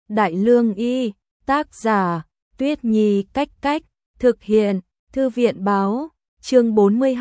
Đại Lương Y, tác giả, Tuyết Nhi Cách, thực hiện, Thư viện báo, chương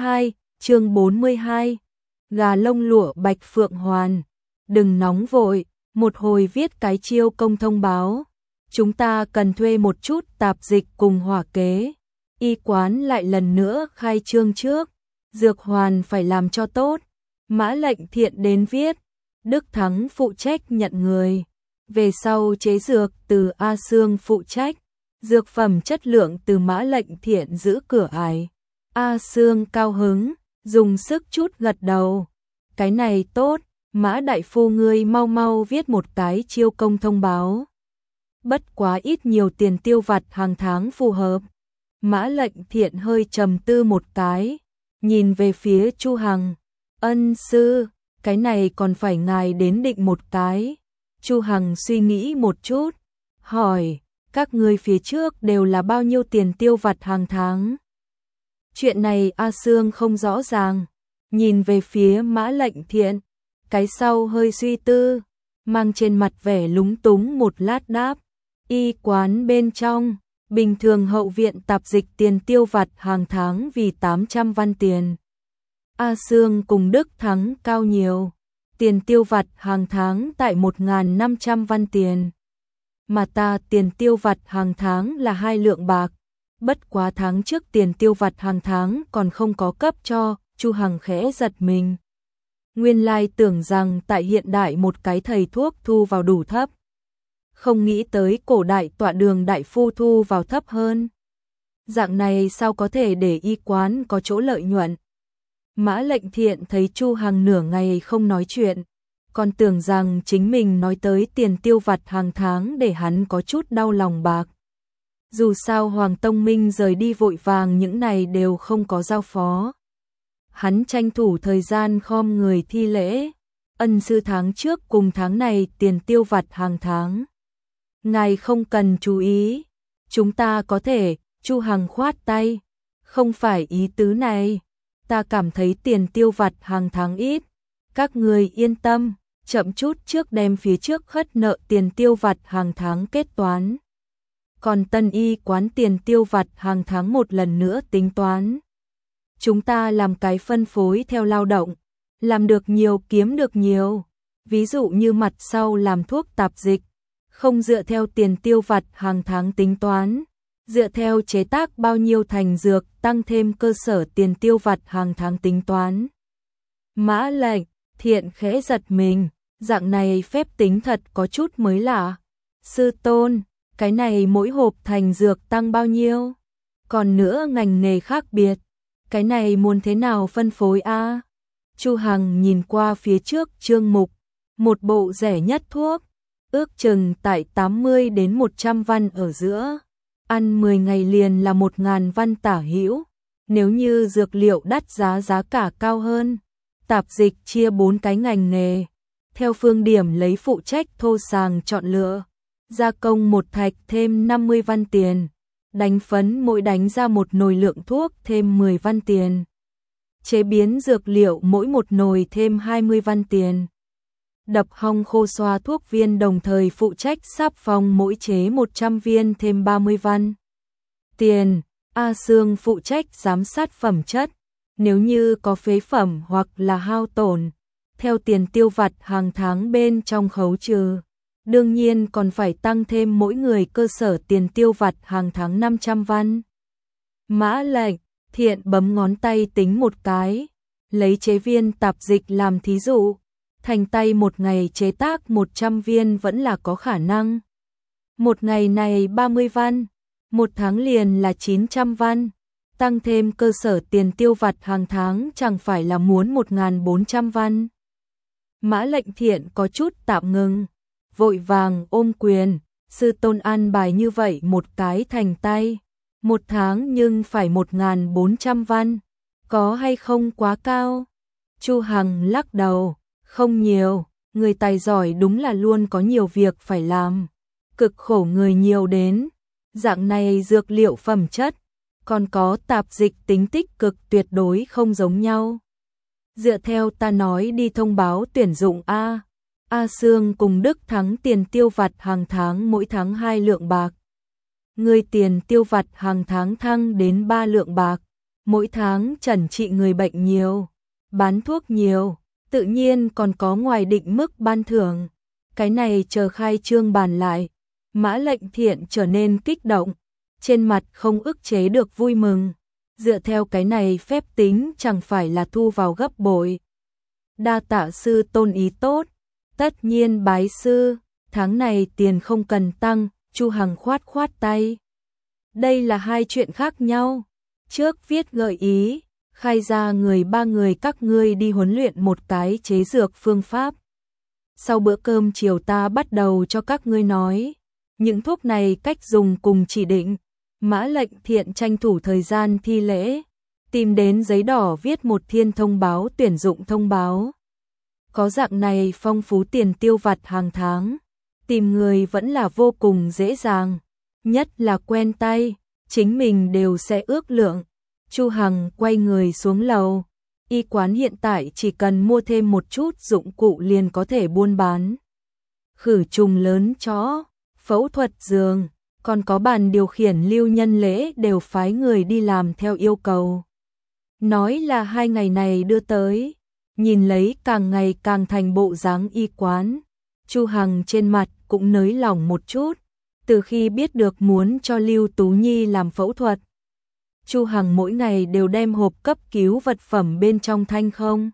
42, gà lông lụa Bạch Phượng Hoàn. Đừng nóng vội, một hồi viết cái chiêu công thông báo. Chúng ta cần thuê một chút tạp dịch cùng hỏa kế. Y quán lại lần nữa khai trương trước. Dược hoàn phải làm cho tốt. Mã Lệnh Thiện đến viết. Đức Thắng phụ trách nhận người. Về sau chế dược từ A Sương phụ trách. Dược phẩm chất lượng từ Mã Lệnh Thiện giữ cửa ải. A Sương cao hứng, dùng sức chút gật đầu. Cái này tốt, Mã đại phu ngươi mau mau viết một cái chiêu công thông báo. Bất quá ít nhiều tiền tiêu vặt hàng tháng phù hợp. Mã Lệnh Thiện hơi trầm tư một cái, nhìn về phía Chu Hằng. Ân sư, cái này còn phải ngài đến định một cái. Chu Hằng suy nghĩ một chút, hỏi, các ngươi phía trước đều là bao nhiêu tiền tiêu vặt hàng tháng? Chuyện này A Sương không rõ ràng, nhìn về phía Mã Lệnh Thiện, cái sau hơi suy tư, mang trên mặt vẻ lúng túng một lát đáp, y quán bên trong, bình thường hậu viện tạp dịch tiền tiêu vặt hàng tháng vì 800 văn tiền. A Sương cùng Đức Thắng cao nhiều, tiền tiêu vặt hàng tháng tại 1.500 văn tiền. Mà ta tiền tiêu vặt hàng tháng là 2 lượng bạc, bất quá tháng trước tiền tiêu vặt hàng tháng còn không có cấp cho. Chu Hằng khẽ giật mình. Nguyên lai tưởng rằng tại hiện đại một cái thầy thuốc thu vào đủ thấp. Không nghĩ tới cổ đại tọa đường đại phu thu vào thấp hơn. Dạng này sao có thể để y quán có chỗ lợi nhuận. Mã Lệnh Thiện thấy Chu Hằng nửa ngày không nói chuyện, còn tưởng rằng chính mình nói tới tiền tiêu vặt hàng tháng để hắn có chút đau lòng bạc. Dù sao Hoàng Tông Minh rời đi vội vàng, những này đều không có giao phó. Hắn tranh thủ thời gian khom người thi lễ. Ân sư, tháng trước cùng tháng này tiền tiêu vặt hàng tháng. Ngài không cần chú ý, chúng ta có thể. Chu Hằng khoát tay. Không phải ý tứ này, ta cảm thấy tiền tiêu vặt hàng tháng ít. Các người yên tâm, chậm chút trước đem phía trước khất nợ tiền tiêu vặt hàng tháng kết toán. Còn tân y quán tiền tiêu vặt hàng tháng một lần nữa tính toán. Chúng ta làm cái phân phối theo lao động, làm được nhiều kiếm được nhiều. Ví dụ như mặt sau làm thuốc tạp dịch, không dựa theo tiền tiêu vặt hàng tháng tính toán, dựa theo chế tác bao nhiêu thành dược tăng thêm cơ sở tiền tiêu vặt hàng tháng tính toán. Mã Lệnh Thiện khẽ giật mình, dạng này phép tính thật có chút mới lạ. Sư tôn, cái này mỗi hộp thành dược tăng bao nhiêu? Còn nữa ngành nghề khác biệt, cái này muốn thế nào phân phối a? Chu Hằng nhìn qua phía trước chương mục, một bộ rẻ nhất thuốc, ước chừng tại 80 đến 100 văn ở giữa, ăn 10 ngày liền là 1.000 văn tả hữu. Nếu như dược liệu đắt giá cả cao hơn. Tạp dịch chia 4 cái ngành nghề, theo phương điểm lấy phụ trách thô sàng chọn lựa, gia công một thạch thêm 50 văn tiền, đánh phấn mỗi đánh ra một nồi lượng thuốc thêm 10 văn tiền, chế biến dược liệu mỗi một nồi thêm 20 văn tiền, đập hong khô xoa thuốc viên đồng thời phụ trách sáp phong mỗi chế 100 viên thêm 30 văn tiền. A Sương phụ trách giám sát phẩm chất, nếu như có phế phẩm hoặc là hao tổn, theo tiền tiêu vặt hàng tháng bên trong khấu trừ. Đương nhiên còn phải tăng thêm mỗi người cơ sở tiền tiêu vặt hàng tháng 500 văn. Mã Lệnh Thiện bấm ngón tay tính một cái, lấy chế viên tạp dịch làm thí dụ, thành tay một ngày chế tác 100 viên vẫn là có khả năng. Một ngày này 30 văn, một tháng liền là 900 văn, tăng thêm cơ sở tiền tiêu vặt hàng tháng chẳng phải là muốn 1.400 văn. Mã Lệnh Thiện có chút tạm ngừng, vội vàng ôm quyền, sư tôn an bài như vậy một cái thành tay, một tháng nhưng phải 1.400 văn, có hay không quá cao? Chu Hằng lắc đầu, không nhiều, người tài giỏi đúng là luôn có nhiều việc phải làm, cực khổ người nhiều đến, dạng này dược liệu phẩm chất, còn có tạp dịch tính tích cực tuyệt đối không giống nhau. Dựa theo ta nói đi thông báo tuyển dụng a. A Sương cùng Đức Thắng tiền tiêu vặt hàng tháng mỗi tháng 2 lượng bạc. Người tiền tiêu vặt hàng tháng thăng đến 3 lượng bạc. Mỗi tháng chẩn trị người bệnh nhiều, bán thuốc nhiều, tự nhiên còn có ngoài định mức ban thưởng. Cái này chờ khai trương bàn lại. Mã Lệnh Thiện trở nên kích động, trên mặt không ức chế được vui mừng. Dựa theo cái này phép tính chẳng phải là thu vào gấp bội. Đa tạ sư tôn ý tốt, tất nhiên bái sư, tháng này tiền không cần tăng, Chu Hằng khoát khoát tay. Đây là hai chuyện khác nhau. Trước viết gợi ý, khai ra ba người các ngươi đi huấn luyện một cái chế dược phương pháp. Sau bữa cơm chiều ta bắt đầu cho các ngươi nói. Những thuốc này cách dùng cùng chỉ định. Mã Lệnh Thiện tranh thủ thời gian thi lễ, tìm đến giấy đỏ viết một thiên thông báo tuyển dụng thông báo. Có dạng này phong phú tiền tiêu vặt hàng tháng, tìm người vẫn là vô cùng dễ dàng, nhất là quen tay, chính mình đều sẽ ước lượng. Chu Hằng quay người xuống lầu, y quán hiện tại chỉ cần mua thêm một chút dụng cụ liền có thể buôn bán. Khử trùng lớn chó, phẫu thuật giường, còn có bàn điều khiển lưu nhân lễ đều phái người đi làm theo yêu cầu. Nói là 2 ngày này đưa tới, nhìn lấy càng ngày càng thành bộ dáng y quán. Chu Hằng trên mặt cũng nới lỏng một chút, từ khi biết được muốn cho Lưu Tú Nhi làm phẫu thuật. Chu Hằng mỗi ngày đều đem hộp cấp cứu vật phẩm bên trong thanh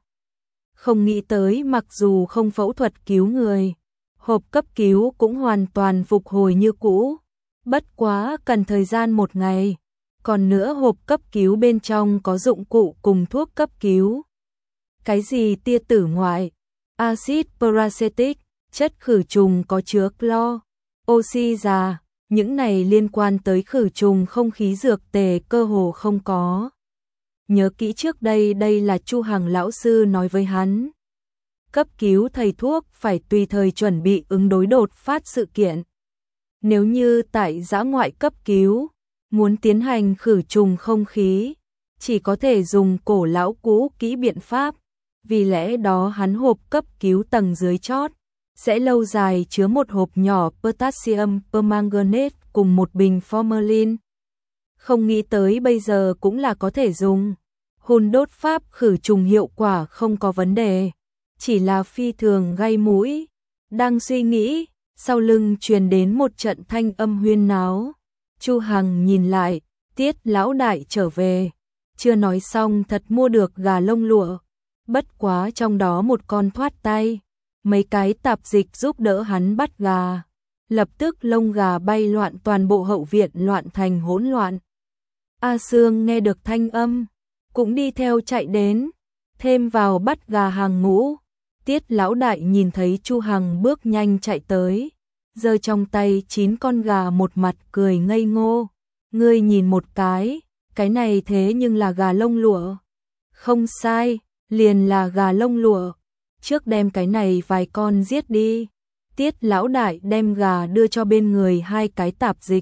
không nghĩ tới mặc dù không phẫu thuật cứu người, hộp cấp cứu cũng hoàn toàn phục hồi như cũ. Bất quá cần thời gian 1 ngày. Còn nữa hộp cấp cứu bên trong có dụng cụ cùng thuốc cấp cứu. Cái gì tia tử ngoại, axit peracetic, chất khử trùng có chứa clo, oxy già, những này liên quan tới khử trùng không khí dược tề cơ hồ không có. Nhớ kỹ trước đây là Chu Hằng lão sư nói với hắn. Cấp cứu thầy thuốc phải tùy thời chuẩn bị ứng đối đột phát sự kiện. Nếu như tại dã ngoại cấp cứu, muốn tiến hành khử trùng không khí, chỉ có thể dùng cổ lão cũ kỹ biện pháp. Vì lẽ đó hắn hộp cấp cứu tầng dưới chót sẽ lâu dài chứa một hộp nhỏ potassium permanganate cùng một bình formalin. Không nghĩ tới bây giờ cũng là có thể dùng. Hun đốt pháp khử trùng hiệu quả không có vấn đề, chỉ là phi thường gây mũi. Đang suy nghĩ, sau lưng truyền đến một trận thanh âm huyên náo. Chu Hằng nhìn lại, Tiết lão đại trở về. Chưa nói xong thật mua được gà lông lụa. Bất quá trong đó một con thoát tay. Mấy cái tạp dịch giúp đỡ hắn bắt gà. Lập tức lông gà bay loạn, toàn bộ hậu viện loạn thành hỗn loạn. A Sương nghe được thanh âm, cũng đi theo chạy đến, thêm vào bắt gà hàng ngũ. Tiết lão đại nhìn thấy Chu Hằng bước nhanh chạy tới, giơ trong tay 9 con gà, một mặt cười ngây ngô. Ngươi nhìn một cái này thế nhưng là gà lông lụa. Không sai, liền là gà lông lụa. Trước đem cái này vài con giết đi. Tiết lão đại đem gà đưa cho bên người 2 cái tạp dịch.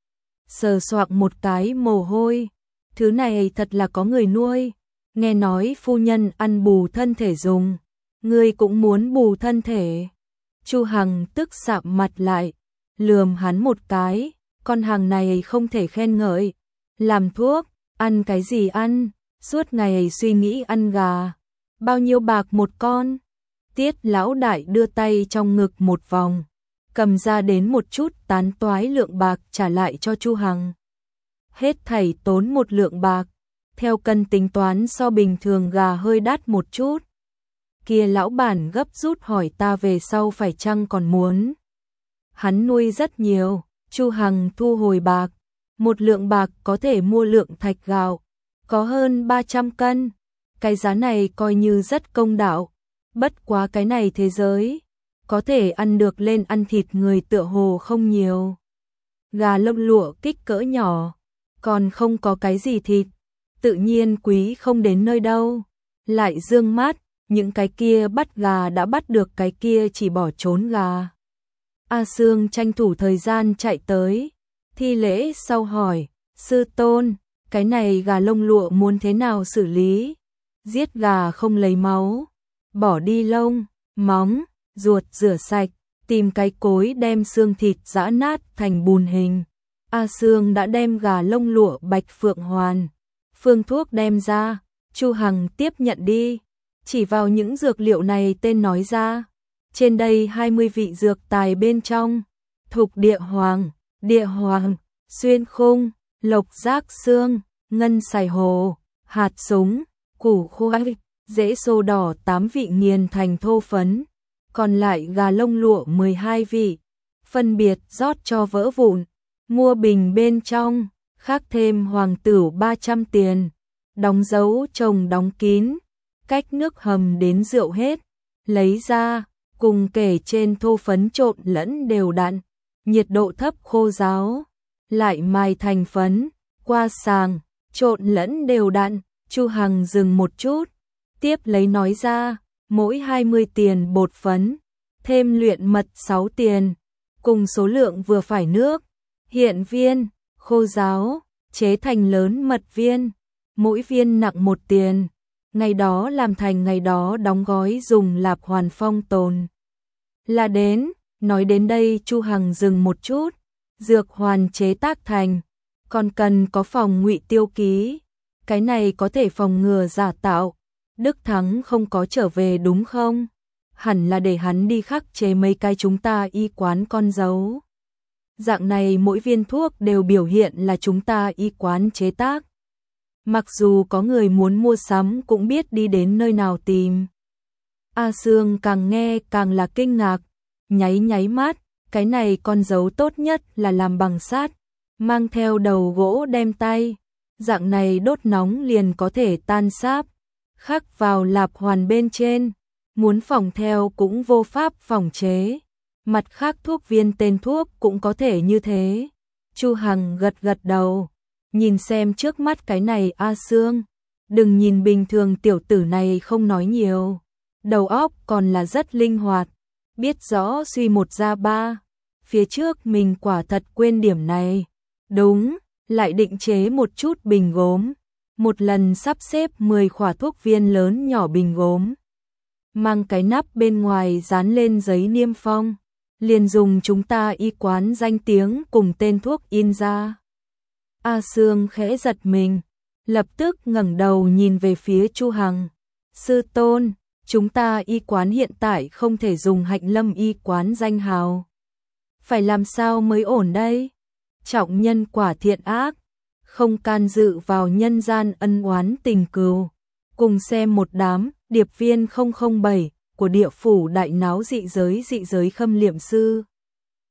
Sờ soạng một cái mồ hôi. Thứ này thật là có người nuôi. Nghe nói phu nhân ăn bù thân thể dùng. Ngươi cũng muốn bù thân thể. Chu Hằng tức sạm mặt lại, lườm hắn một cái. Con hàng này không thể khen ngợi. Làm thuốc, ăn cái gì ăn, suốt ngày suy nghĩ ăn gà. Bao nhiêu bạc một con? Tiết lão đại đưa tay trong ngực một vòng, cầm ra đến một chút tán toái lượng bạc trả lại cho Chu Hằng. Hết thảy tốn 1 lượng bạc, theo cân tính toán so bình thường gà hơi đắt một chút. Kia lão bản gấp rút hỏi ta về sau phải chăng còn muốn. Hắn nuôi rất nhiều. Chu Hằng thu hồi bạc, 1 lượng bạc có thể mua lượng thạch gạo, có hơn 300 cân. Cái giá này coi như rất công đạo. Bất quá cái này thế giới, có thể ăn được lên ăn thịt người tựa hồ không nhiều. Gà lông lụa kích cỡ nhỏ, còn không có cái gì thịt, tự nhiên quý không đến nơi đâu. Lại dương mắt, những cái kia bắt gà đã bắt được, cái kia chỉ bỏ trốn gà. A Sương tranh thủ thời gian chạy tới, thi lễ sau hỏi, sư tôn, cái này gà lông lụa muốn thế nào xử lý? Giết gà không lấy máu, bỏ đi lông, móng, ruột rửa sạch, tìm cái cối đem xương thịt giã nát thành bùn hình. A Sương đã đem gà lông lụa Bạch Phượng Hoàn, phương thuốc đem ra, Chu Hằng tiếp nhận đi, chỉ vào những dược liệu này tên nói ra. Trên đây 20 vị dược tài bên trong, Thục Địa Hoàng, Xuyên Khung, Lộc Giác Xương, Ngân Sài Hồ, hạt súng, củ khoai, rễ sô đỏ 8 vị nghiền thành thô phấn, còn lại gà lông lụa 12 vị, phân biệt rót cho vỡ vụn, mua bình bên trong, khắc thêm hoàng tửu 300 tiền, đóng dấu chồng đóng kín, cách nước hầm đến rượu hết, lấy ra, cùng kể trên thô phấn trộn lẫn đều đặn, nhiệt độ thấp khô ráo, lại mài thành phấn, qua sàng, trộn lẫn đều đặn. Chu Hằng dừng một chút, tiếp lấy nói ra, mỗi 20 tiền bột phấn, thêm luyện mật 6 tiền, cùng số lượng vừa phải nước, hiện viên, khô ráo, chế thành lớn mật viên, mỗi viên nặng 1 tiền, ngày đó làm thành ngày đó đóng gói dùng lạp hoàn phong tồn. Là đến, nói đến đây Chu Hằng dừng một chút, dược hoàn chế tác thành, còn cần có phòng ngụy tiêu ký, cái này có thể phòng ngừa giả tạo. Đức Thắng không có trở về đúng không? Hẳn là để hắn đi khắc chế mấy cái chúng ta y quán con dấu. Dạng này mỗi viên thuốc đều biểu hiện là chúng ta y quán chế tác. Mặc dù có người muốn mua sắm cũng biết đi đến nơi nào tìm. A Sương càng nghe càng là kinh ngạc, nháy mắt, cái này con dấu tốt nhất là làm bằng sắt, mang theo đầu gỗ đem tay, dạng này đốt nóng liền có thể tan sáp, khắc vào lạp hoàn bên trên, muốn phỏng theo cũng vô pháp phỏng chế. Mặt khác thuốc viên tên thuốc cũng có thể như thế. Chu Hằng gật đầu, nhìn xem trước mắt cái này A Sương, đừng nhìn bình thường tiểu tử này không nói nhiều, đầu óc còn là rất linh hoạt, biết rõ suy một ra ba, phía trước mình quả thật quên điểm này. Đúng, lại định chế một chút bình gốm, một lần sắp xếp 10 khỏa thuốc viên lớn nhỏ bình gốm, mang cái nắp bên ngoài dán lên giấy niêm phong, liền dùng chúng ta y quán danh tiếng cùng tên thuốc in ra. A Sương khẽ giật mình, lập tức ngẩng đầu nhìn về phía Chu Hằng. Sư tôn, chúng ta y quán hiện tại không thể dùng Hạnh Lâm y quán danh hào. Phải làm sao mới ổn đây? Trọng nhân quả thiện ác, không can dự vào nhân gian ân oán tình cừu. Cùng xem một đám điệp viên 007 của địa phủ đại náo dị giới khâm liệm sư.